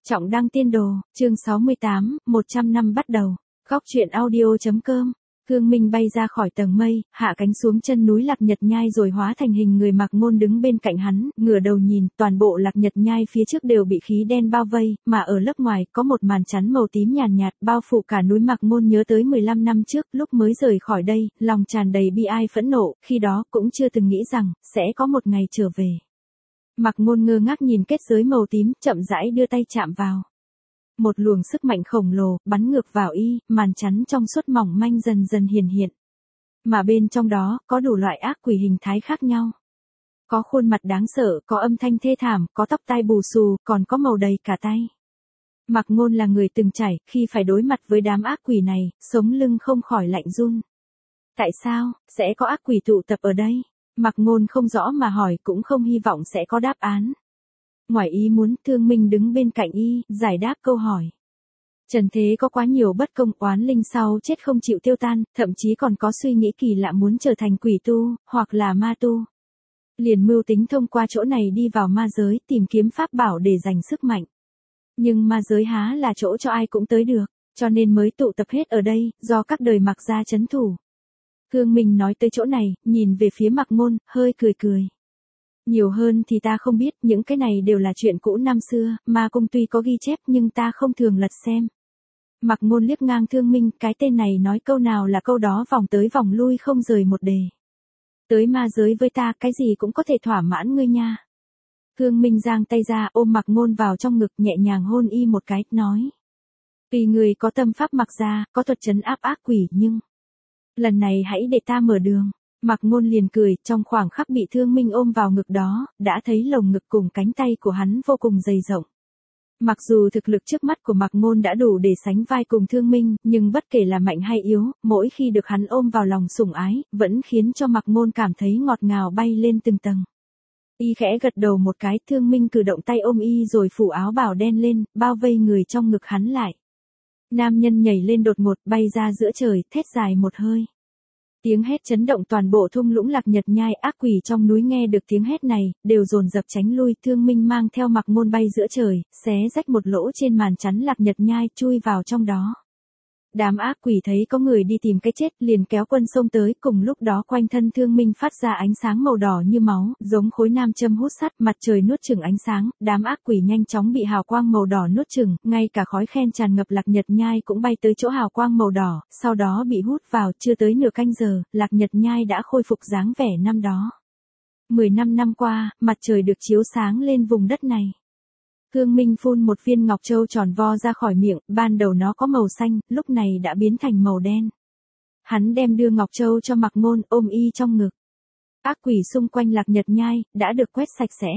Trọng đăng tiên đồ, chương 68, 100 năm bắt đầu. Góc truyện audio.com. Cương Minh bay ra khỏi tầng mây, hạ cánh xuống chân núi Lạc Nhật Nhai rồi hóa thành hình người Mạc Ngôn đứng bên cạnh hắn, ngửa đầu nhìn, toàn bộ Lạc Nhật Nhai phía trước đều bị khí đen bao vây, mà ở lớp ngoài có một màn chắn màu tím nhàn nhạt bao phủ cả núi. Mạc Ngôn nhớ tới 15 năm trước, lúc mới rời khỏi đây, lòng tràn đầy bi ai phẫn nộ, khi đó cũng chưa từng nghĩ rằng sẽ có một ngày trở về. Mạc Ngôn ngơ ngác nhìn kết giới màu tím, chậm rãi đưa tay chạm vào. Một luồng sức mạnh khổng lồ bắn ngược vào y, màn chắn trong suốt mỏng manh dần dần hiển hiện. Mà bên trong đó có đủ loại ác quỷ hình thái khác nhau. Có khuôn mặt đáng sợ, có âm thanh thê thảm, có tóc tai bù xù, còn có màu đầy cả tay. Mạc Ngôn là người từng trải, khi phải đối mặt với đám ác quỷ này, sống lưng không khỏi lạnh run. Tại sao sẽ có ác quỷ tụ tập ở đây? Mạc Ngôn không rõ mà hỏi, cũng không hy vọng sẽ có đáp án. Ngoài ý muốn, Thương Minh đứng bên cạnh y, giải đáp câu hỏi. Trần thế có quá nhiều bất công, oán linh sau chết không chịu tiêu tan, thậm chí còn có suy nghĩ kỳ lạ muốn trở thành quỷ tu, hoặc là ma tu. Liền mưu tính thông qua chỗ này đi vào ma giới, tìm kiếm pháp bảo để giành sức mạnh. Nhưng ma giới há là chỗ cho ai cũng tới được, cho nên mới tụ tập hết ở đây, do các đời Mạc gia trấn thủ. Thương Minh nói tới chỗ này, nhìn về phía Mạc Ngôn, hơi cười cười. Nhiều hơn thì ta không biết, những cái này đều là chuyện cũ năm xưa, ma cung tuy có ghi chép nhưng ta không thường lật xem. Mạc Ngôn liếc ngang Thương Minh, cái tên này nói câu nào là câu đó, vòng tới vòng lui không rời một đề. Tới ma giới với ta, cái gì cũng có thể thỏa mãn ngươi nha. Thương Minh giang tay ra, ôm Mạc Ngôn vào trong ngực, nhẹ nhàng hôn y một cái, nói. Vì người có tâm pháp Mạc gia, có thuật trấn áp ác quỷ, nhưng lần này hãy để ta mở đường. Mạc Ngôn liền cười, trong khoảng khắc bị Thương Minh ôm vào ngực đó, đã thấy lồng ngực cùng cánh tay của hắn vô cùng dày rộng. Mặc dù thực lực trước mắt của Mạc Ngôn đã đủ để sánh vai cùng Thương Minh, nhưng bất kể là mạnh hay yếu, mỗi khi được hắn ôm vào lòng sủng ái, vẫn khiến cho Mạc Ngôn cảm thấy ngọt ngào bay lên từng tầng. Y khẽ gật đầu một cái, Thương Minh cử động tay ôm y rồi phủ áo bào đen lên, bao vây người trong ngực hắn lại. Nam nhân nhảy lên đột ngột, bay ra giữa trời, thét dài một hơi. Tiếng hét chấn động toàn bộ thung lũng Lạc Nhật Nhai, ác quỷ trong núi nghe được tiếng hét này, đều dồn dập tránh lui. Thương Minh mang theo Mạc Ngôn bay giữa trời, xé rách một lỗ trên màn chắn Lạc Nhật Nhai, chui vào trong đó. Đám ác quỷ thấy có người đi tìm cái chết, liền kéo quân xông tới, cùng lúc đó quanh thân Thương Minh phát ra ánh sáng màu đỏ như máu, giống khối nam châm hút sắt, mặt trời nuốt chửng ánh sáng, đám ác quỷ nhanh chóng bị hào quang màu đỏ nuốt chửng, ngay cả khói khen tràn ngập Lạc Nhật Nhai cũng bay tới chỗ hào quang màu đỏ, sau đó bị hút vào, chưa tới nửa canh giờ, Lạc Nhật Nhai đã khôi phục dáng vẻ năm đó. 15 năm qua, mặt trời được chiếu sáng lên vùng đất này. Thương Minh phun một viên ngọc châu tròn vo ra khỏi miệng, ban đầu nó có màu xanh, lúc này đã biến thành màu đen. Hắn đem đưa ngọc châu cho Mạc Ngôn, ôm y trong ngực. Ác quỷ xung quanh Lạc Nhật Nhai đã được quét sạch sẽ.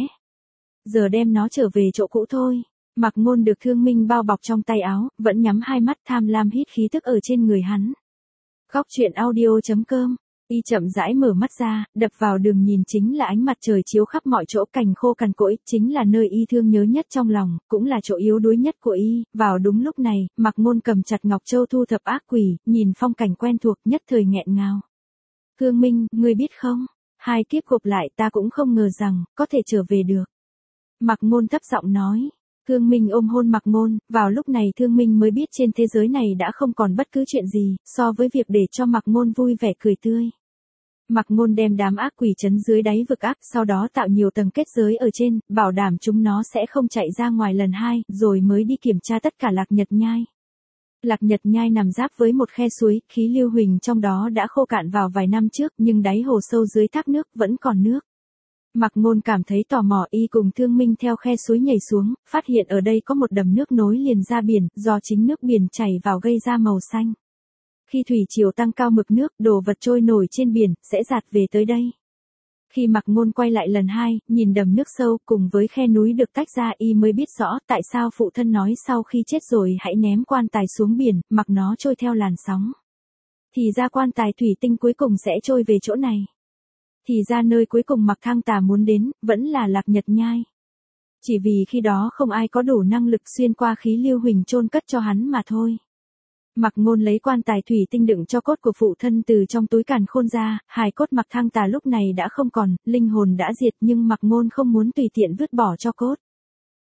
Giờ đem nó trở về chỗ cũ thôi. Mạc Ngôn được Thương Minh bao bọc trong tay áo, vẫn nhắm hai mắt tham lam hít khí tức ở trên người hắn. Góc truyện audio.com. Y chậm rãi mở mắt ra, đập vào đường nhìn chính là ánh mặt trời chiếu khắp mọi chỗ, cành khô cằn cỗi, chính là nơi y thương nhớ nhất trong lòng, cũng là chỗ yếu đuối nhất của y. Vào đúng lúc này, Mạc Ngôn cầm chặt ngọc châu thu thập ác quỷ, nhìn phong cảnh quen thuộc, nhất thời nghẹn ngào. Thương Minh, ngươi biết không, 2 kiếp gộp lại ta cũng không ngờ rằng có thể trở về được. Mạc Ngôn thấp giọng nói. Thương Minh ôm hôn Mạc Ngôn, vào lúc này Thương Minh mới biết trên thế giới này đã không còn bất cứ chuyện gì, so với việc để cho Mạc Ngôn vui vẻ cười tươi. Mạc Ngôn đem đám ác quỷ trấn dưới đáy vực ác, sau đó tạo nhiều tầng kết giới ở trên, bảo đảm chúng nó sẽ không chạy ra ngoài lần 2, rồi mới đi kiểm tra tất cả Lạc Nhật Nhai. Lạc Nhật Nhai nằm giáp với một khe suối, khí lưu huỳnh trong đó đã khô cạn vào vài năm trước, nhưng đáy hồ sâu dưới thác nước vẫn còn nước. Mạc Ngôn cảm thấy tò mò, y cùng Thương Minh theo khe suối nhảy xuống, phát hiện ở đây có một đầm nước nối liền ra biển, do chính nước biển chảy vào gây ra màu xanh. Khi thủy triều tăng cao mực nước, đồ vật trôi nổi trên biển, sẽ dạt về tới đây. Khi Mạc Ngôn quay lại lần 2, nhìn đầm nước sâu cùng với khe núi được tách ra, y mới biết rõ tại sao phụ thân nói sau khi chết rồi hãy ném quan tài xuống biển, mặc nó trôi theo làn sóng. Thì ra quan tài thủy tinh cuối cùng sẽ trôi về chỗ này. Thì ra nơi cuối cùng Mạc Thang Tà muốn đến, vẫn là Lạc Nhật Nhai. Chỉ vì khi đó không ai có đủ năng lực xuyên qua khí lưu huỳnh chôn cất cho hắn mà thôi. Mạc Ngôn lấy quan tài thủy tinh đựng cho cốt của phụ thân từ trong túi càn khôn ra, hài cốt Mạc Thang Tà lúc này đã không còn, linh hồn đã diệt, nhưng Mạc Ngôn không muốn tùy tiện vứt bỏ cho cốt.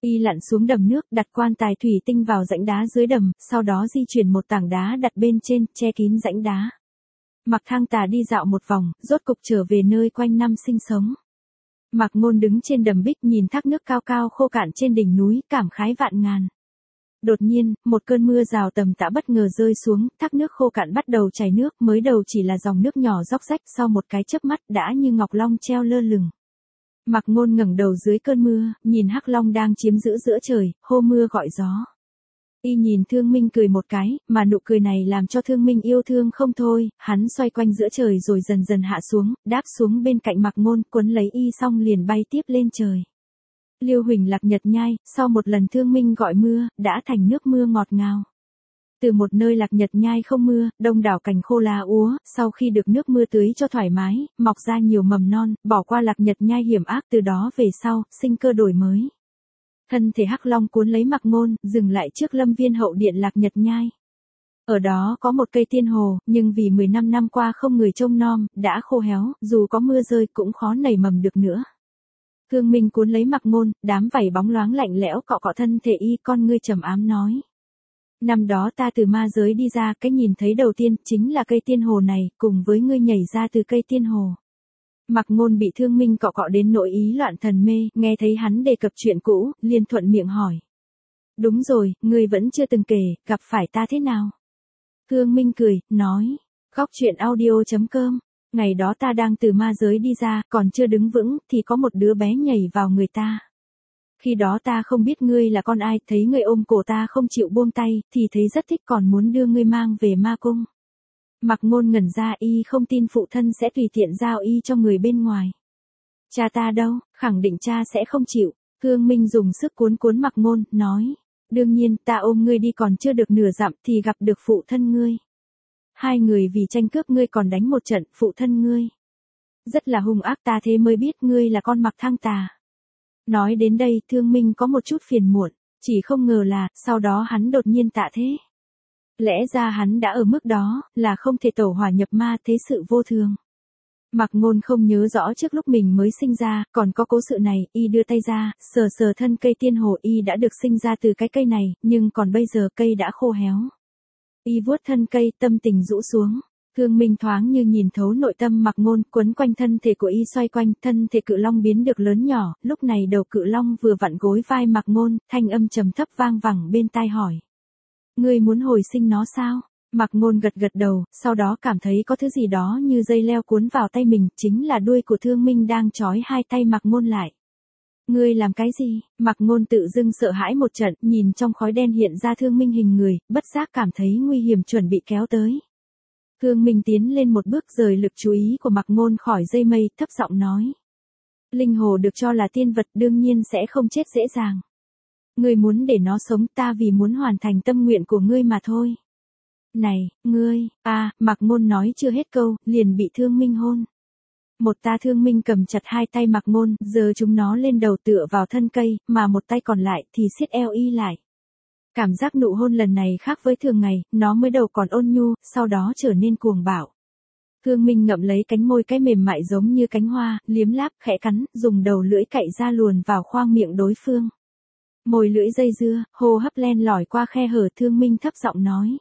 Y lặn xuống đầm nước, đặt quan tài thủy tinh vào rãnh đá dưới đầm, sau đó di chuyển một tảng đá đặt bên trên, che kín rãnh đá. Mạc Thăng Tà đi dạo một vòng, rốt cục trở về nơi quanh năm sinh sống. Mạc Ngôn đứng trên đầm bích nhìn thác nước cao cao khô cạn trên đỉnh núi, cảm khái vạn ngàn. Đột nhiên, một cơn mưa rào tầm tã bất ngờ rơi xuống, thác nước khô cạn bắt đầu chảy nước, mới đầu chỉ là dòng nước nhỏ róc rách, sau một cái chớp mắt đã như ngọc long treo lơ lửng. Mạc Ngôn ngẩng đầu dưới cơn mưa, nhìn hắc long đang chiếm giữ giữa trời, hô mưa gọi gió. Y nhìn Thương Minh cười một cái, mà nụ cười này làm cho Thương Minh yêu thương không thôi, hắn xoay quanh giữa trời rồi dần dần hạ xuống, đáp xuống bên cạnh Mạc Ngôn, quấn lấy Y xong liền bay tiếp lên trời. Liêu Huỳnh Lạc Nhật Nhai, sau một lần Thương Minh gọi mưa, đã thành nước mưa ngọt ngào. Từ một nơi Lạc Nhật Nhai không mưa, đông đảo cành khô lá úa, sau khi được nước mưa tưới cho thoải mái, mọc ra nhiều mầm non, bỏ qua Lạc Nhật Nhai hiểm ác, từ đó về sau, sinh cơ đổi mới. Thân thể hắc long cuốn lấy Mạc Ngôn, dừng lại trước lâm viên hậu điện Lạc Nhật Nhai. Ở đó có một cây tiên hồ, nhưng vì 15 năm qua không người trông nom, đã khô héo, dù có mưa rơi cũng khó nảy mầm được nữa. Thương Minh cuốn lấy Mạc Ngôn, đám vảy bóng loáng lạnh lẽo cọ cọ thân thể Y, con ngươi trầm ám nói. Năm đó ta từ ma giới đi ra, cái nhìn thấy đầu tiên chính là cây tiên hồ này, cùng với ngươi nhảy ra từ cây tiên hồ. Mạc Ngôn bị Thương Minh cọ cọ đến nỗi ý loạn thần mê, nghe thấy hắn đề cập chuyện cũ, liền thuận miệng hỏi. Đúng rồi, ngươi vẫn chưa từng kể, gặp phải ta thế nào? Thương Minh cười, nói. Góc chuyện audio.com. Ngày đó ta đang từ ma giới đi ra, còn chưa đứng vững, thì có một đứa bé nhảy vào người ta. Khi đó ta không biết ngươi là con ai, thấy ngươi ôm cổ ta không chịu buông tay, thì thấy rất thích còn muốn đưa ngươi mang về ma cung. Mạc Ngôn ngẩn ra, Y không tin phụ thân sẽ tùy tiện giao Y cho người bên ngoài. Cha ta đâu, khẳng định cha sẽ không chịu. Thương Minh dùng sức cuốn cuốn Mạc Ngôn, nói. Đương nhiên, ta ôm ngươi đi còn chưa được nửa dặm thì gặp được phụ thân ngươi. Hai người vì tranh cướp ngươi còn đánh một trận, phụ thân ngươi. Rất là hung ác, ta thế mới biết ngươi là con Mạc Thăng Tà. Nói đến đây, Thương Minh có một chút phiền muộn, chỉ không ngờ là, sau đó hắn đột nhiên tạ thế. Lẽ ra hắn đã ở mức đó, là không thể tẩu hỏa nhập ma, thế sự vô thường. Mạc Ngôn không nhớ rõ trước lúc mình mới sinh ra, còn có cố sự này, Y đưa tay ra, sờ sờ thân cây tiên hồ, Y đã được sinh ra từ cái cây này, nhưng còn bây giờ cây đã khô héo. Y vuốt thân cây, tâm tình rũ xuống. Thương Minh thoáng như nhìn thấu nội tâm Mạc Ngôn, quấn quanh thân thể của Y xoay quanh, thân thể cự long biến được lớn nhỏ, lúc này đầu cự long vừa vặn gối vai Mạc Ngôn, thanh âm trầm thấp vang vẳng bên tai hỏi. Ngươi muốn hồi sinh nó sao? Mạc Ngôn gật gật đầu, sau đó cảm thấy có thứ gì đó như dây leo cuốn vào tay mình, chính là đuôi của Thương Minh đang trói hai tay Mạc Ngôn lại. Ngươi làm cái gì? Mạc Ngôn tự dưng sợ hãi một trận, nhìn trong khói đen hiện ra Thương Minh hình người, bất giác cảm thấy nguy hiểm chuẩn bị kéo tới. Thương Minh tiến lên một bước rời lực chú ý của Mạc Ngôn khỏi dây mây, thấp giọng nói. Linh hồ được cho là tiên vật đương nhiên sẽ không chết dễ dàng. Ngươi muốn để nó sống, ta vì muốn hoàn thành tâm nguyện của ngươi mà thôi. Này, ngươi, Mạc Ngôn nói chưa hết câu, liền bị Thương Minh hôn. Một ta Thương Minh cầm chặt hai tay Mạc Ngôn, giơ chúng nó lên đầu tựa vào thân cây, mà một tay còn lại thì siết eo Y lại. Cảm giác nụ hôn lần này khác với thường ngày, nó mới đầu còn ôn nhu, sau đó trở nên cuồng bạo. Thương Minh ngậm lấy cánh môi cái mềm mại giống như cánh hoa, liếm láp, khẽ cắn, dùng đầu lưỡi cạy ra luồn vào khoang miệng đối phương. Môi lưỡi dây dưa, hô hấp len lỏi qua khe hở, Thương Minh thấp giọng nói.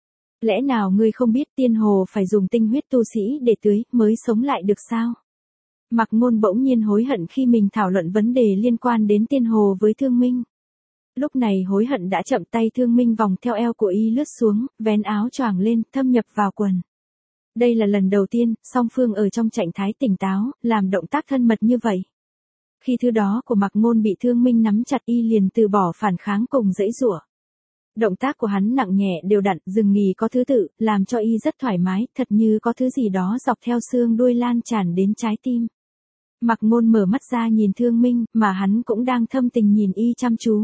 Lẽ nào ngươi không biết tiên hồ phải dùng tinh huyết tu sĩ để tưới, mới sống lại được sao? Mạc Ngôn bỗng nhiên hối hận khi mình thảo luận vấn đề liên quan đến tiên hồ với Thương Minh. Lúc này hối hận đã chậm, tay Thương Minh vòng theo eo của Y lướt xuống, vén áo choàng lên, thâm nhập vào quần. Đây là lần đầu tiên, song phương ở trong trạng thái tỉnh táo, làm động tác thân mật như vậy. Khi thứ đó của Mạc Ngôn bị Thương Minh nắm chặt, Y liền từ bỏ phản kháng cùng giãy giụa. Động tác của hắn nặng nhẹ đều đặn, dừng nghỉ có thứ tự, làm cho Y rất thoải mái, thật như có thứ gì đó dọc theo xương đuôi lan tràn đến trái tim. Mạc Ngôn mở mắt ra nhìn Thương Minh, mà hắn cũng đang thâm tình nhìn Y chăm chú.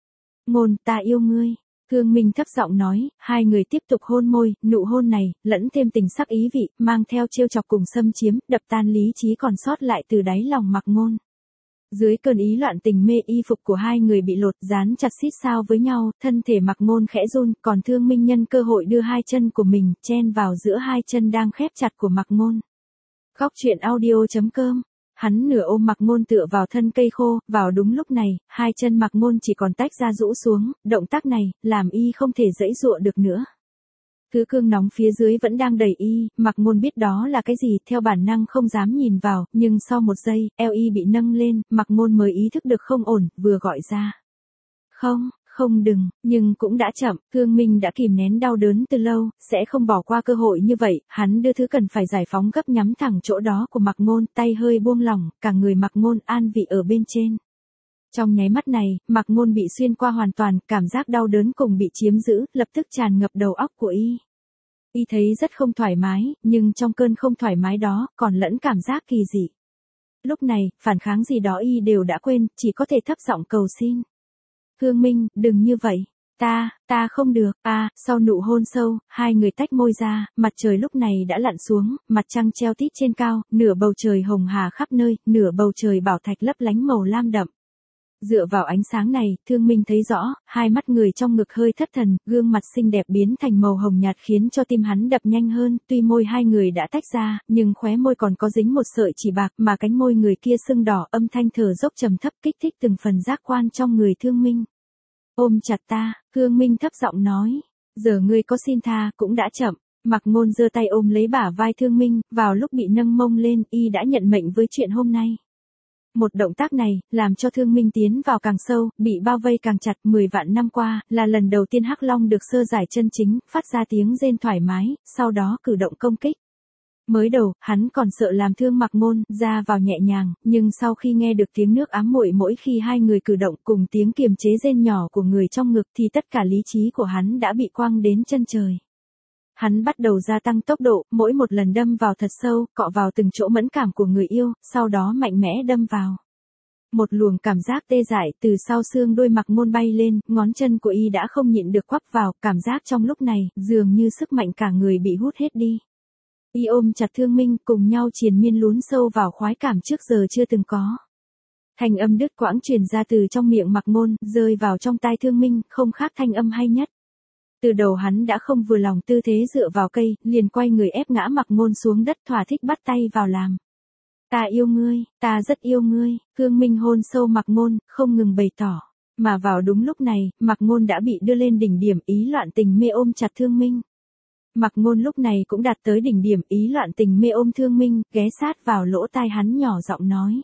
Ngôn, ta yêu ngươi. Thương Minh thấp giọng nói, hai người tiếp tục hôn môi, nụ hôn này, lẫn thêm tình sắc ý vị, mang theo trêu chọc cùng xâm chiếm, đập tan lý trí còn sót lại từ đáy lòng Mạc Ngôn. Dưới cơn ý loạn tình mê, y phục của hai người bị lột, dán chặt xít sao với nhau, thân thể Mạc Ngôn khẽ run, còn Thương Minh nhân cơ hội đưa hai chân của mình, chen vào giữa hai chân đang khép chặt của Mạc Ngôn. Góc chuyện audio.com Hắn nửa ôm Mạc Ngôn tựa vào thân cây khô, vào đúng lúc này, hai chân Mạc Ngôn chỉ còn tách ra rũ xuống, động tác này, làm y không thể giãy giụa được nữa. Thứ cương nóng phía dưới vẫn đang đẩy y, Mạc Ngôn biết đó là cái gì, theo bản năng không dám nhìn vào, nhưng sau một giây, eo y bị nâng lên, Mạc Ngôn mới ý thức được không ổn, vừa gọi ra. Không, không đừng, nhưng cũng đã chậm, Thương Minh đã kìm nén đau đớn từ lâu, sẽ không bỏ qua cơ hội như vậy, hắn đưa thứ cần phải giải phóng gấp nhắm thẳng chỗ đó của Mạc Ngôn, tay hơi buông lỏng, cả người Mạc Ngôn an vị ở bên trên. Trong nháy mắt này, Mạc Ngôn bị xuyên qua hoàn toàn, cảm giác đau đớn cùng bị chiếm giữ, lập tức tràn ngập đầu óc của y. Y thấy rất không thoải mái, nhưng trong cơn không thoải mái đó, còn lẫn cảm giác kỳ dị. Lúc này, phản kháng gì đó y đều đã quên, chỉ có thể thấp giọng cầu xin. Thương Minh, đừng như vậy. Ta không được. Sau nụ hôn sâu, hai người tách môi ra, mặt trời lúc này đã lặn xuống, mặt trăng treo tít trên cao, nửa bầu trời hồng hà khắp nơi, nửa bầu trời bảo thạch lấp lánh màu lam đậm. Dựa vào ánh sáng này, Thương Minh thấy rõ, hai mắt người trong ngực hơi thất thần, gương mặt xinh đẹp biến thành màu hồng nhạt khiến cho tim hắn đập nhanh hơn, tuy môi hai người đã tách ra, nhưng khóe môi còn có dính một sợi chỉ bạc mà cánh môi người kia sưng đỏ, âm thanh thở dốc trầm thấp kích thích từng phần giác quan trong người Thương Minh. Ôm chặt ta, Thương Minh thấp giọng nói, giờ ngươi có xin tha cũng đã chậm. Mạc Ngôn giơ tay ôm lấy bả vai Thương Minh, vào lúc bị nâng mông lên, y đã nhận mệnh với chuyện hôm nay. Một động tác này, làm cho Thương Minh tiến vào càng sâu, bị bao vây càng chặt. 10 vạn năm qua, là lần đầu tiên Hắc Long được sơ giải chân chính, phát ra tiếng rên thoải mái, sau đó cử động công kích. Mới đầu, hắn còn sợ làm thương Mạc Ngôn, ra vào nhẹ nhàng, nhưng sau khi nghe được tiếng nước ám muội mỗi khi hai người cử động cùng tiếng kiềm chế rên nhỏ của người trong ngực thì tất cả lý trí của hắn đã bị quăng đến chân trời. Hắn bắt đầu gia tăng tốc độ, mỗi một lần đâm vào thật sâu, cọ vào từng chỗ mẫn cảm của người yêu, sau đó mạnh mẽ đâm vào. Một luồng cảm giác tê dại từ sau xương đôi Mạc Ngôn bay lên, ngón chân của y đã không nhịn được quắp vào, cảm giác trong lúc này, dường như sức mạnh cả người bị hút hết đi. Y ôm chặt Thương Minh, cùng nhau triền miên lún sâu vào khoái cảm trước giờ chưa từng có. Thanh âm đứt quãng truyền ra từ trong miệng Mạc Ngôn, rơi vào trong tai Thương Minh, không khác thanh âm hay nhất. Từ đầu hắn đã không vừa lòng tư thế dựa vào cây, liền quay người ép ngã Mạc Ngôn xuống đất, thỏa thích bắt tay vào làm. Ta yêu ngươi, ta rất yêu ngươi, Thương Minh hôn sâu Mạc Ngôn, không ngừng bày tỏ. Mà vào đúng lúc này, Mạc Ngôn đã bị đưa lên đỉnh điểm, ý loạn tình mê ôm chặt Thương Minh. Mạc Ngôn lúc này cũng đạt tới đỉnh điểm, ý loạn tình mê ôm Thương Minh, ghé sát vào lỗ tai hắn nhỏ giọng nói.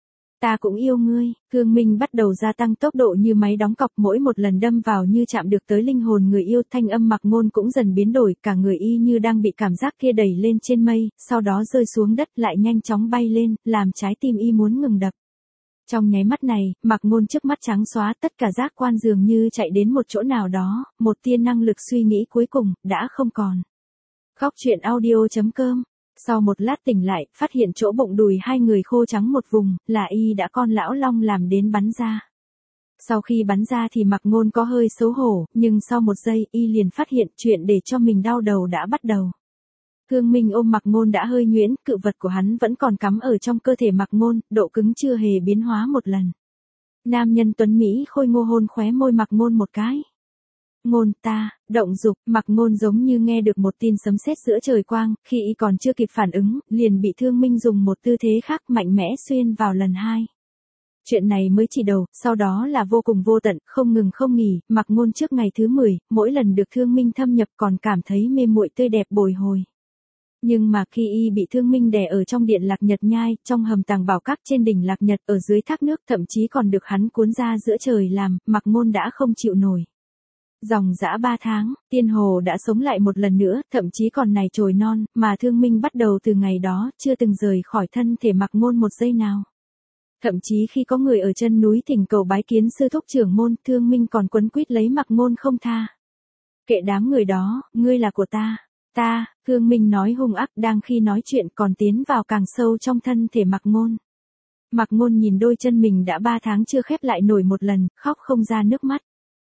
Ta cũng yêu ngươi. Thương Minh bắt đầu gia tăng tốc độ như máy đóng cọc, mỗi một lần đâm vào như chạm được tới linh hồn người yêu, thanh âm Mạc Ngôn cũng dần biến đổi, cả người y như đang bị cảm giác kia đẩy lên trên mây, sau đó rơi xuống đất lại nhanh chóng bay lên, làm trái tim y muốn ngừng đập. Trong nháy mắt này, Mạc Ngôn trước mắt trắng xóa, tất cả giác quan dường như chạy đến một chỗ nào đó, một tia năng lực suy nghĩ cuối cùng, đã không còn. Khóc chuyện audio.com. Sau một lát tỉnh lại, phát hiện chỗ bụng đùi hai người khô trắng một vùng, là y đã con lão long làm đến bắn ra. Sau khi bắn ra thì Mạc Ngôn có hơi xấu hổ, nhưng sau một giây, y liền phát hiện chuyện để cho mình đau đầu đã bắt đầu. Thương Minh ôm Mạc Ngôn đã hơi nhuyễn, cự vật của hắn vẫn còn cắm ở trong cơ thể Mạc Ngôn, độ cứng chưa hề biến hóa một lần. Nam nhân tuấn Mỹ khôi ngô hôn khóe môi Mạc Ngôn một cái. Ngôn ta, động dục, Mạc Ngôn giống như nghe được một tin sấm sét giữa trời quang, khi y còn chưa kịp phản ứng, liền bị Thương Minh dùng một tư thế khác mạnh mẽ xuyên vào lần hai. Chuyện này mới chỉ đầu, sau đó là vô cùng vô tận, không ngừng không nghỉ, Mạc Ngôn trước ngày thứ 10, mỗi lần được Thương Minh thâm nhập còn cảm thấy mê muội tươi đẹp bồi hồi. Nhưng mà khi y bị Thương Minh đè ở trong điện Lạc Nhật Nhai, trong hầm tàng bảo các trên đỉnh Lạc Nhật, ở dưới thác nước, thậm chí còn được hắn cuốn ra giữa trời làm, Mạc Ngôn đã không chịu nổi. Dòng dã 3 tháng, Tiên Hồ đã sống lại một lần nữa, thậm chí còn nảy chồi non, mà Thương Minh bắt đầu từ ngày đó, chưa từng rời khỏi thân thể Mạc Ngôn một giây nào. Thậm chí khi có người ở chân núi thỉnh cầu bái kiến sư thúc trưởng môn, Thương Minh còn quấn quýt lấy Mạc Ngôn không tha. Kệ đám người đó, ngươi là của ta. Thương Minh nói hung ác, đang khi nói chuyện còn tiến vào càng sâu trong thân thể Mạc Ngôn. Mạc Ngôn nhìn đôi chân mình đã 3 tháng chưa khép lại nổi một lần, khóc không ra nước mắt.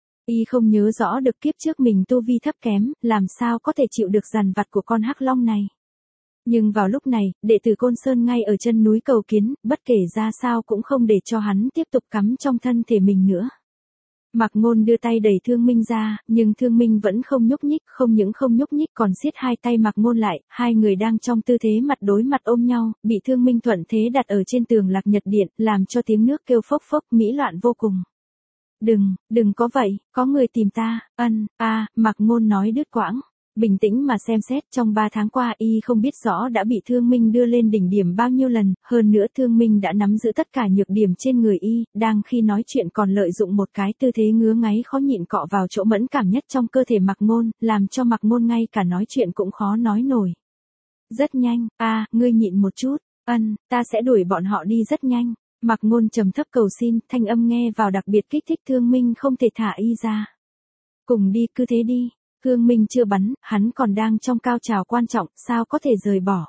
Y không nhớ rõ được kiếp trước mình tu vi thấp kém, làm sao có thể chịu được dằn vặt của con Hắc Long này. Nhưng vào lúc này, đệ tử Côn Sơn ngay ở chân núi cầu kiến, bất kể ra sao cũng không để cho hắn tiếp tục cắm trong thân thể mình nữa. Mạc Ngôn đưa tay đẩy Thương Minh ra, nhưng Thương Minh vẫn không nhúc nhích, không những không nhúc nhích còn siết hai tay Mạc Ngôn lại, hai người đang trong tư thế mặt đối mặt ôm nhau, bị Thương Minh thuận thế đặt ở trên tường Lạc Nhật Điện, làm cho tiếng nước kêu phốc phốc, mỹ loạn vô cùng. Đừng có vậy, có người tìm ta, Mạc Ngôn nói đứt quãng. Bình tĩnh mà xem xét, trong 3 tháng qua y không biết rõ đã bị Thương Minh đưa lên đỉnh điểm bao nhiêu lần, hơn nữa Thương Minh đã nắm giữ tất cả nhược điểm trên người y, đang khi nói chuyện còn lợi dụng một cái tư thế ngứa ngáy khó nhịn cọ vào chỗ mẫn cảm nhất trong cơ thể Mạc Ngôn, làm cho Mạc Ngôn ngay cả nói chuyện cũng khó nói nổi. Rất nhanh, ngươi nhịn một chút, ta sẽ đuổi bọn họ đi rất nhanh. Mạc Ngôn trầm thấp cầu xin, thanh âm nghe vào đặc biệt kích thích Thương Minh không thể thả y ra. Cùng đi, cứ thế đi. Thương Minh chưa bắn, hắn còn đang trong cao trào quan trọng, sao có thể rời bỏ.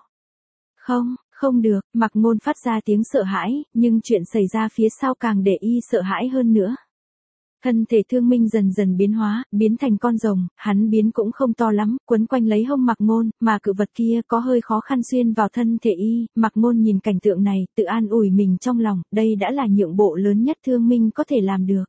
Không được, Mạc Ngôn phát ra tiếng sợ hãi, nhưng chuyện xảy ra phía sau càng để y sợ hãi hơn nữa. Thân thể Thương Minh dần dần biến hóa, biến thành con rồng, hắn biến cũng không to lắm, quấn quanh lấy hông Mạc Ngôn, mà cự vật kia có hơi khó khăn xuyên vào thân thể y, Mạc Ngôn nhìn cảnh tượng này, tự an ủi mình trong lòng, đây đã là nhượng bộ lớn nhất Thương Minh có thể làm được.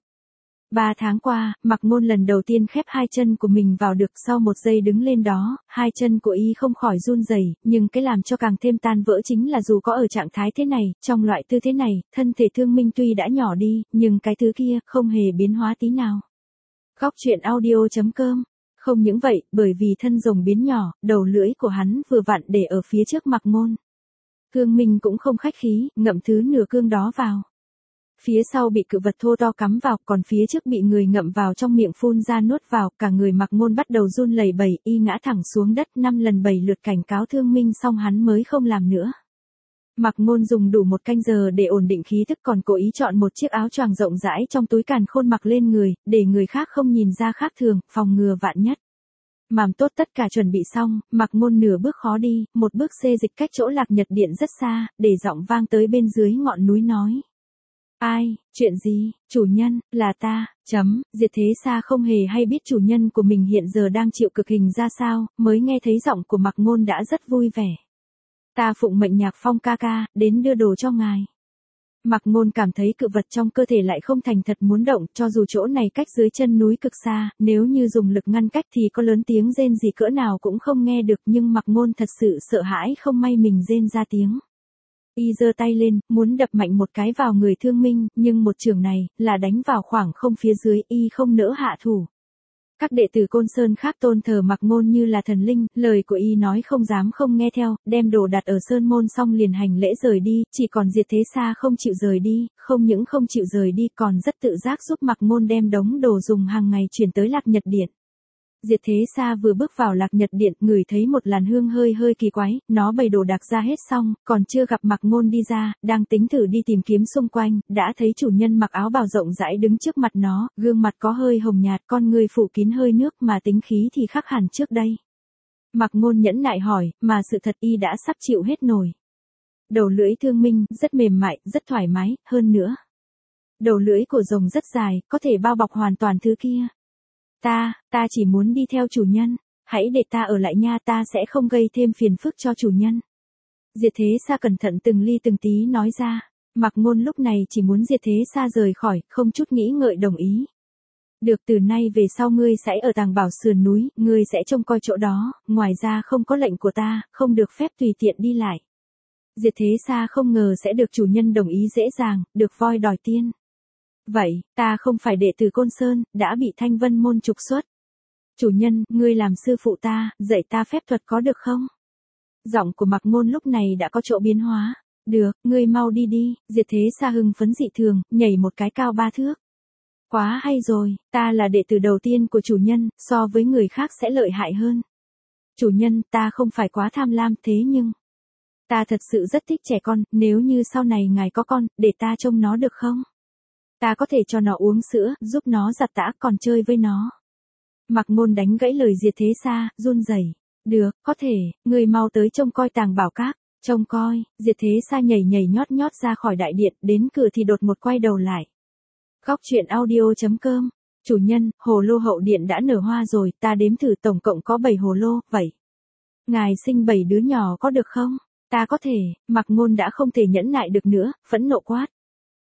3 tháng qua, Mạc Ngôn lần đầu tiên khép hai chân của mình vào được, sau một giây đứng lên đó, hai chân của y không khỏi run rẩy, nhưng cái làm cho càng thêm tan vỡ chính là dù có ở trạng thái thế này, trong loại tư thế này, thân thể Thương Minh tuy đã nhỏ đi, nhưng cái thứ kia không hề biến hóa tí nào. Góc truyện audio.com. Không những vậy, bởi vì thân rồng biến nhỏ, đầu lưỡi của hắn vừa vặn để ở phía trước Mạc Ngôn. Thương Minh cũng không khách khí, ngậm thứ nửa cương đó vào. Phía sau bị cự vật thô to cắm vào, còn phía trước bị người ngậm vào trong miệng phun ra nuốt vào, cả người Mạc Ngôn bắt đầu run lẩy bẩy, y ngã thẳng xuống đất 5 lần 7 lượt cảnh cáo Thương Minh xong hắn mới không làm nữa. Mạc Ngôn dùng đủ 1 canh giờ để ổn định khí thức, còn cố ý chọn một chiếc áo choàng rộng rãi trong túi càn khôn mặc lên người, để người khác không nhìn ra khác thường, phòng ngừa vạn nhất. Làm tốt tất cả chuẩn bị xong, Mạc Ngôn nửa bước khó đi, một bước xê dịch cách chỗ Lạc Nhật Điện rất xa, để giọng vang tới bên dưới ngọn núi nói. Ai, chuyện gì, chủ nhân, là ta, Diệt Thế Sa không hề hay biết chủ nhân của mình hiện giờ đang chịu cực hình ra sao, mới nghe thấy giọng của Mạc Ngôn đã rất vui vẻ. Ta phụng mệnh Nhạc Phong ca ca, đến đưa đồ cho ngài. Mạc Ngôn cảm thấy cự vật trong cơ thể lại không thành thật muốn động, cho dù chỗ này cách dưới chân núi cực xa, nếu như dùng lực ngăn cách thì có lớn tiếng rên gì cỡ nào cũng không nghe được, nhưng Mạc Ngôn thật sự sợ hãi không may mình rên ra tiếng. Y giơ tay lên, muốn đập mạnh một cái vào người Thương Minh, nhưng một chưởng này, là đánh vào khoảng không phía dưới, y không nỡ hạ thủ. Các đệ tử Côn Sơn khác tôn thờ Mạc Ngôn như là thần linh, lời của y nói không dám không nghe theo, đem đồ đặt ở Sơn Môn xong liền hành lễ rời đi, chỉ còn Diệt Thế Sa không chịu rời đi, không những không chịu rời đi còn rất tự giác giúp Mạc Ngôn đem đống đồ dùng hàng ngày chuyển tới Lạc Nhật Điện. Diệt Thế Sa vừa bước vào Lạc Nhật Điện, ngửi thấy một làn hương hơi kỳ quái, nó bày đồ đạc ra hết xong, còn chưa gặp Mạc Ngôn đi ra, đang tính thử đi tìm kiếm xung quanh, đã thấy chủ nhân mặc áo bào rộng rãi đứng trước mặt nó, gương mặt có hơi hồng nhạt, con người phủ kín hơi nước mà tính khí thì khác hẳn trước đây. Mạc Ngôn nhẫn nại hỏi, mà sự thật y đã sắp chịu hết nổi. Đầu lưỡi Thương Minh, rất mềm mại, rất thoải mái, hơn nữa. Đầu lưỡi của rồng rất dài, có thể bao bọc hoàn toàn thứ kia. Ta chỉ muốn đi theo chủ nhân, hãy để ta ở lại nha, ta sẽ không gây thêm phiền phức cho chủ nhân. Diệt Thế Sa cẩn thận từng ly từng tí nói ra, Mạc Ngôn lúc này chỉ muốn Diệt Thế Sa rời khỏi, không chút nghĩ ngợi đồng ý. Được, từ nay về sau ngươi sẽ ở Tàng Bảo sườn núi, ngươi sẽ trông coi chỗ đó, ngoài ra không có lệnh của ta, không được phép tùy tiện đi lại. Diệt Thế Sa không ngờ sẽ được chủ nhân đồng ý dễ dàng, được voi đòi tiên. Vậy, ta không phải đệ tử Côn Sơn, đã bị Thanh Vân môn trục xuất. Chủ nhân, ngươi làm sư phụ ta, dạy ta phép thuật có được không? Giọng của Mạc Ngôn lúc này đã có chỗ biến hóa. Được, ngươi mau đi đi, Diệt Thế Sa hưng phấn dị thường, nhảy một cái cao 3 thước. Quá hay rồi, ta là đệ tử đầu tiên của chủ nhân, so với người khác sẽ lợi hại hơn. Chủ nhân, ta không phải quá tham lam thế nhưng... Ta thật sự rất thích trẻ con, nếu như sau này ngài có con, để ta trông nó được không? Ta có thể cho nó uống sữa, giúp nó giặt tã còn chơi với nó. Mạc Ngôn đánh gãy lời Diệt Thế Sa, run rẩy. Được, có thể, người mau tới trông coi Tàng Bảo Các. Trông coi, Diệt Thế Sa nhảy nhót ra khỏi đại điện, đến cửa thì đột một quay đầu lại. Góc truyện audio.com. Chủ nhân, hồ lô hậu điện đã nở hoa rồi, ta đếm thử tổng cộng có 7 hồ lô, vậy. Ngài sinh 7 đứa nhỏ có được không? Ta có thể, Mạc Ngôn đã không thể nhẫn nại được nữa, phẫn nộ quát.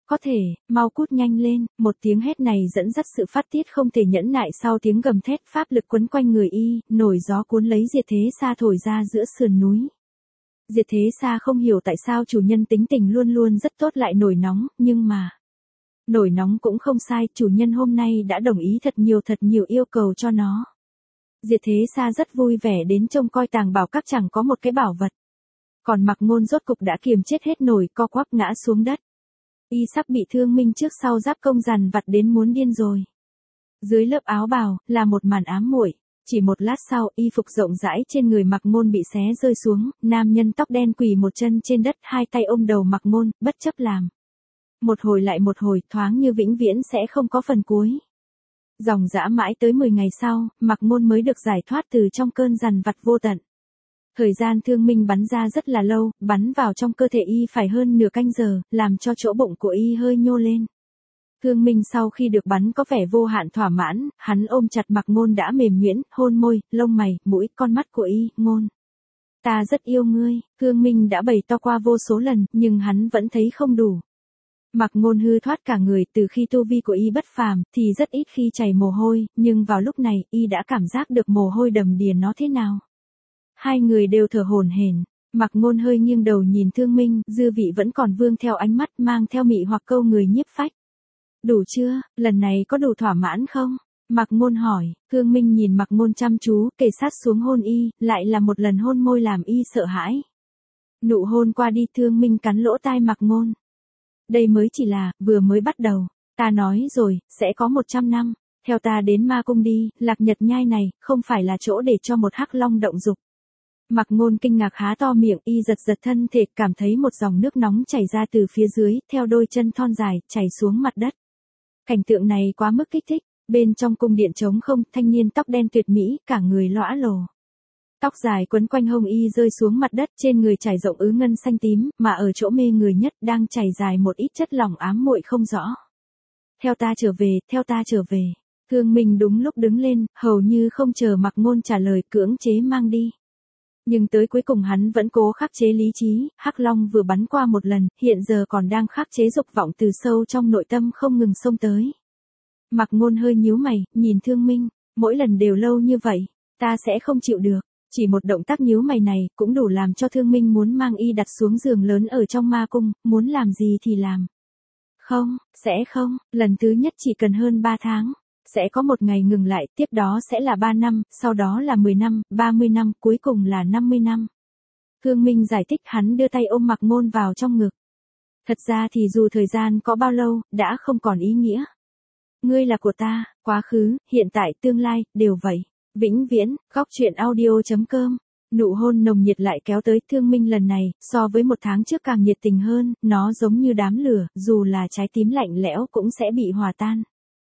Có thể, mau cút nhanh lên, một tiếng hét này dẫn dắt sự phát tiết không thể nhẫn nại sau tiếng gầm thét pháp lực quấn quanh người y, nổi gió cuốn lấy Diệt Thế Sa thổi ra giữa sườn núi. Diệt Thế Sa không hiểu tại sao chủ nhân tính tình luôn luôn rất tốt lại nổi nóng, nhưng mà... Nổi nóng cũng không sai, chủ nhân hôm nay đã đồng ý thật nhiều yêu cầu cho nó. Diệt Thế Sa rất vui vẻ đến trông coi tàng bảo các chẳng có một cái bảo vật. Còn Mạc Ngôn rốt cục đã kiềm chết hết nổi, co quắp ngã xuống đất. Y sắp bị thương minh trước sau giáp công dằn vặt đến muốn điên rồi. Dưới lớp áo bào, là một màn ám muội. Chỉ một lát sau, y phục rộng rãi trên người Mạc Ngôn bị xé rơi xuống, nam nhân tóc đen quỳ một chân trên đất, hai tay ôm đầu Mạc Ngôn, bất chấp làm. Một hồi lại một hồi, thoáng như vĩnh viễn sẽ không có phần cuối. Dòng dã mãi tới 10 ngày sau, Mạc Ngôn mới được giải thoát từ trong cơn dằn vặt vô tận. Thời gian thương minh bắn ra rất là lâu, bắn vào trong cơ thể y phải hơn nửa canh giờ, làm cho chỗ bụng của y hơi nhô lên. Thương minh sau khi được bắn có vẻ vô hạn thỏa mãn, hắn ôm chặt Mạc Ngôn đã mềm nhuyễn, hôn môi, lông mày, mũi, con mắt của y, Ngôn. Ta rất yêu ngươi, Thương minh đã bày to qua vô số lần, nhưng hắn vẫn thấy không đủ. Mạc Ngôn hư thoát cả người, từ khi tu vi của y bất phàm, thì rất ít khi chảy mồ hôi, nhưng vào lúc này, y đã cảm giác được mồ hôi đầm đìa nó thế nào. Hai người đều thở hổn hển. Mạc Ngôn hơi nghiêng đầu nhìn Thương Minh, dư vị vẫn còn vương theo ánh mắt mang theo mị hoặc câu người nhiếp phách. Đủ chưa, lần này có đủ thỏa mãn không? Mạc Ngôn hỏi, Thương Minh nhìn Mạc Ngôn chăm chú, kề sát xuống hôn y, lại là một lần hôn môi làm y sợ hãi. Nụ hôn qua đi, Thương Minh cắn lỗ tai Mạc Ngôn. Đây mới chỉ là, vừa mới bắt đầu, ta nói rồi, sẽ có 100 năm, theo ta đến ma cung đi, Lạc Nhật Nhai này, không phải là chỗ để cho một hắc long động dục. Mạc Ngôn kinh ngạc há to miệng, y giật giật thân thể, cảm thấy một dòng nước nóng chảy ra từ phía dưới, theo đôi chân thon dài, chảy xuống mặt đất. Cảnh tượng này quá mức kích thích, bên trong cung điện trống không, thanh niên tóc đen tuyệt mỹ, cả người lõa lồ. Tóc dài quấn quanh hông y rơi xuống mặt đất, trên người trải rộng ứ ngân xanh tím, mà ở chỗ mê người nhất đang chảy dài một ít chất lỏng ám muội không rõ. Theo ta trở về, theo ta trở về. Thương Minh đúng lúc đứng lên, hầu như không chờ Mạc Ngôn trả lời, cưỡng chế mang đi. Nhưng tới cuối cùng hắn vẫn cố khắc chế lý trí, hắc long vừa bắn qua một lần, hiện giờ còn đang khắc chế dục vọng từ sâu trong nội tâm không ngừng xông tới. Mạc Ngôn hơi nhíu mày, nhìn Thương Minh, mỗi lần đều lâu như vậy, ta sẽ không chịu được. Chỉ một động tác nhíu mày này, cũng đủ làm cho Thương Minh muốn mang y đặt xuống giường lớn ở trong ma cung, muốn làm gì thì làm. Không, sẽ không, lần thứ nhất chỉ cần hơn 3 tháng. Sẽ có một ngày ngừng lại, tiếp đó sẽ là 3 năm, sau đó là 10 năm, 30 năm, cuối cùng là 50 năm. Thương Minh giải thích, hắn đưa tay ôm Mạc Ngôn vào trong ngực. Thật ra thì dù thời gian có bao lâu, đã không còn ý nghĩa. Ngươi là của ta, quá khứ, hiện tại, tương lai, đều vậy. Vĩnh viễn, góc truyện audio.com. Nụ hôn nồng nhiệt lại kéo tới Thương Minh lần này, so với một tháng trước càng nhiệt tình hơn, nó giống như đám lửa, dù là trái tim lạnh lẽo cũng sẽ bị hòa tan.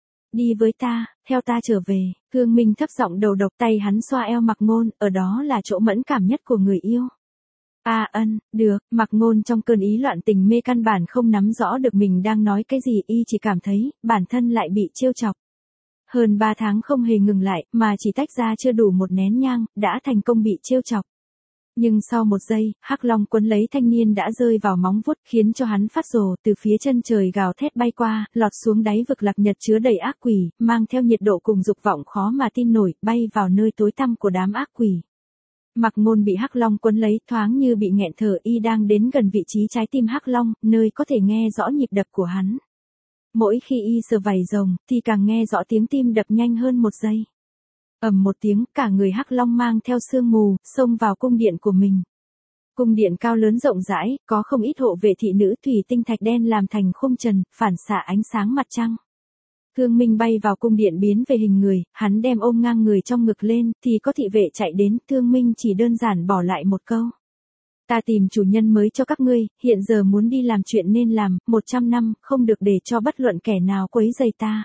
Đi với ta, theo ta trở về, Thương Minh thấp giọng đầu độc, tay hắn xoa eo Mạc Ngôn, ở đó là chỗ mẫn cảm nhất của người yêu. Được, Mạc Ngôn trong cơn ý loạn tình mê căn bản không nắm rõ được mình đang nói cái gì, y chỉ cảm thấy, bản thân lại bị trêu chọc. Hơn 3 tháng không hề ngừng lại, mà chỉ tách ra chưa đủ một nén nhang, đã thành công bị trêu chọc. Nhưng sau một giây, hắc long quấn lấy thanh niên đã rơi vào móng vuốt, khiến cho hắn phát rồ, từ phía chân trời gào thét bay qua, lọt xuống đáy vực Lạc Nhật chứa đầy ác quỷ, mang theo nhiệt độ cùng dục vọng khó mà tin nổi, bay vào nơi tối tăm của đám ác quỷ. Mạc Ngôn bị hắc long quấn lấy, thoáng như bị nghẹn thở, y đang đến gần vị trí trái tim hắc long, nơi có thể nghe rõ nhịp đập của hắn. Mỗi khi y sờ vảy rồng, thì càng nghe rõ tiếng tim đập nhanh hơn một giây. Ầm một tiếng, cả người hắc long mang theo sương mù, xông vào cung điện của mình. Cung điện cao lớn rộng rãi, có không ít hộ vệ thị nữ thủy tinh thạch đen làm thành khung trần, phản xạ ánh sáng mặt trăng. Thương Minh bay vào cung điện biến về hình người, hắn đem ôm ngang người trong ngực lên, thì có thị vệ chạy đến, Thương Minh chỉ đơn giản bỏ lại một câu. Ta tìm chủ nhân mới cho các ngươi, hiện giờ muốn đi làm chuyện nên làm, 100 năm, không được để cho bất luận kẻ nào quấy rầy ta.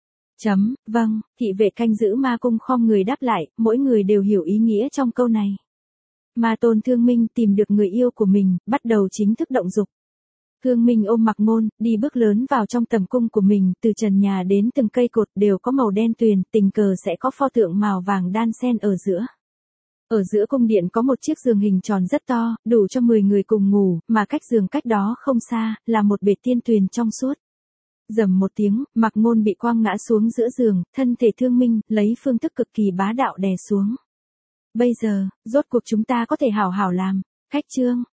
Vâng, thị vệ canh giữ ma cung khom người đáp lại, mỗi người đều hiểu ý nghĩa trong câu này. Ma tôn Thương Minh tìm được người yêu của mình, bắt đầu chính thức động dục. Thương Minh ôm Mạc Ngôn, đi bước lớn vào trong tầm cung của mình, từ trần nhà đến từng cây cột đều có màu đen tuyền, tình cờ sẽ có pho tượng màu vàng đan xen ở giữa. Ở giữa cung điện có một chiếc giường hình tròn rất to, đủ cho 10 người cùng ngủ, mà cách giường cách đó không xa, là một bể tiên tuyền trong suốt. Rầm một tiếng, Mạc Ngôn bị quăng ngã xuống giữa giường, thân thể thương minh, lấy phương thức cực kỳ bá đạo đè xuống. Bây giờ, rốt cuộc chúng ta có thể hảo hảo làm. Khách Trương,